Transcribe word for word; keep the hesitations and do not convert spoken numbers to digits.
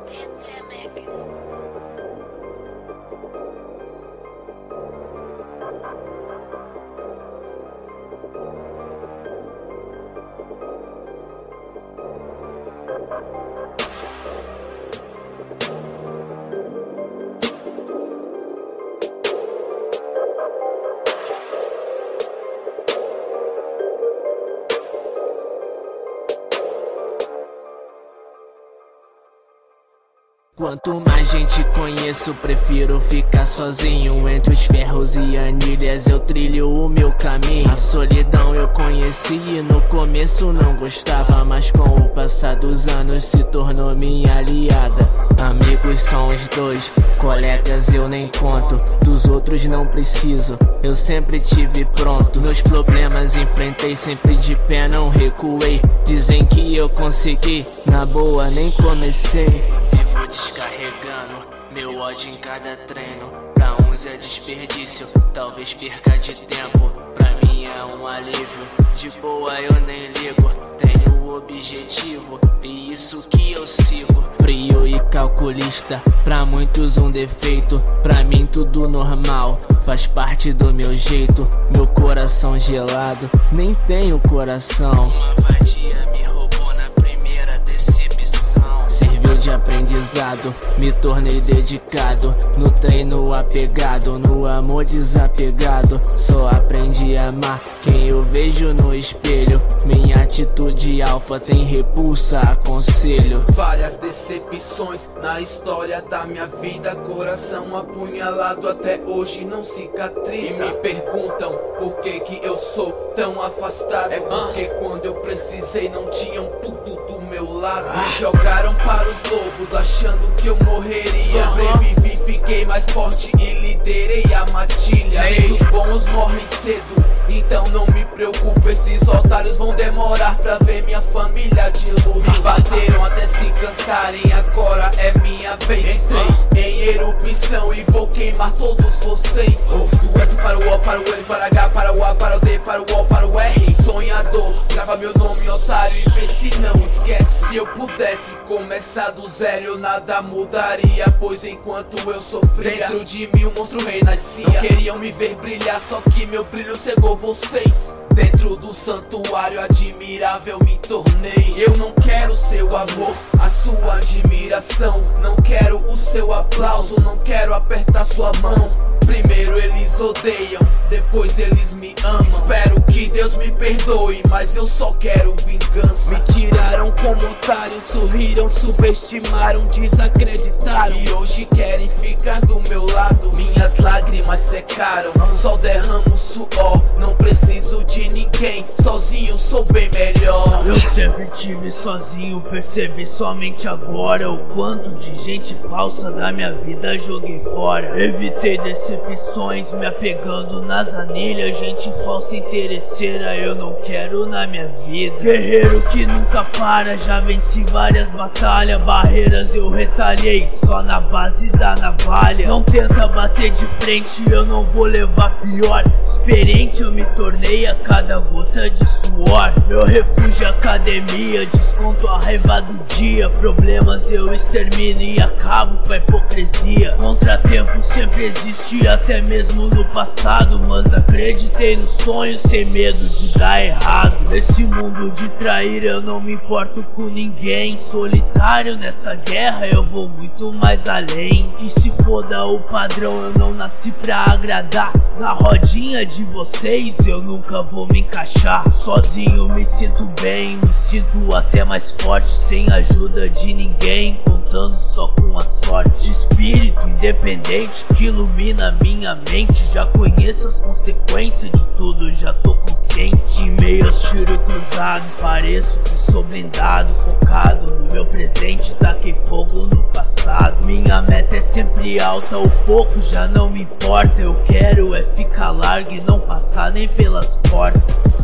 Quanto mais gente conheço, prefiro ficar sozinho. Entre os ferros e anilhas eu trilho o meu caminho. A solidão eu conheci e no começo não gostava, mas com o passar dos anos se tornou minha aliada. Amigos são os dois, colegas eu nem conto, dos outros não preciso, eu sempre tive pronto. Meus problemas enfrentei, sempre de pé não recuei. Dizem que eu consegui, na boa nem comecei. E vou descarregando meu ódio em cada treino. Pra uns é desperdício, talvez perca de tempo. Pra mim é um alívio, de boa eu nem ligo. Tenho o objetivo e isso que eu sigo. Frio e calculista, pra muitos um defeito, pra mim tudo normal, faz parte do meu jeito. Meu coração gelado, nem tenho coração. Uma vadia me roubou na primeira decepção. Serviu de aprendizado, me tornei dedicado. No treino apegado, no amor desapegado. Só aprendi a amar quem eu vejo no espelho. Minha atitude alfa tem repulsa, aconselho. Várias decepções na história da minha vida. Coração apunhalado até hoje não cicatriza. E me perguntam por que que eu sou tão afastado. É porque quando eu precisei não tinha um puto do meu lado. Me jogaram para os lobos achando que eu morreria. Sobrevivi, fiquei mais forte e liderei a matilha. Nem os bons morrem cedo, então não me preocupo. Esses otários vão demorar pra ver minha família de luto. Me bateram até se cansarem, agora é minha vez. Entrei em erupção e vou queimar todos vocês. Do S para o O, para o L, para H, para o A, para o D, para o O, para o R. Sonhador, grava meu nome, otário, e vê se não esquece. Se eu pudesse começar do zero eu nada mudaria, pois enquanto eu sofria, dentro de mim um monstro renascia. Não queriam me ver brilhar, só que meu brilho cegou vocês. Dentro do santuário admirável me tornei. Eu não quero seu amor, a sua admiração. Não quero o seu aplauso, não quero apertar sua mão. Primeiro eles odeiam, depois eles me amam. Espero que Deus me perdoe, mas eu só quero vingança. Me tiraram como otário, sorriram, subestimaram, desacreditaram. E hoje querem ficar do meu lado. Minhas lágrimas secaram, só derramo suor. Não preciso de ninguém, sozinho sou bem melhor. Eu sempre tive sozinho, percebi somente agora o quanto de gente falsa da minha vida joguei fora. Evitei decepções, me apegando nas anilhas. Gente falsa interesseira eu não quero na minha vida. Guerreiro que nunca para, já venci várias batalhas. Barreiras eu retalhei, só na base da navalha. Não tenta bater de frente, eu não vou levar pior. Experiente eu me tornei a cada gota de suor. Meu refúgio é academia, desconto a raiva do dia. Problemas eu extermino e acabo com a hipocrisia. Contratempo sempre existe, até mesmo no passado. Mas acreditei no sonho sem medo de dar errado. Nesse mundo de trair eu não me importo com ninguém. Solitário nessa guerra eu vou muito mais além. Que se foda o padrão, eu não nasci pra agradar. Na rodinha de vocês eu nunca vou me encaixar. Sozinho me sinto bem, me sinto até mais forte. Sem ajuda de ninguém, contando só com a sorte. Espírito independente que ilumina minha mente. Já conheço as consequências de tudo, já tô consciente. Em meio aos tiros cruzados, pareço que sou blindado. Focado no meu presente, taquei fogo no passado. Minha meta é sempre alta, o pouco já não me importa. Eu quero é ficar largo e não passar nem pelas portas.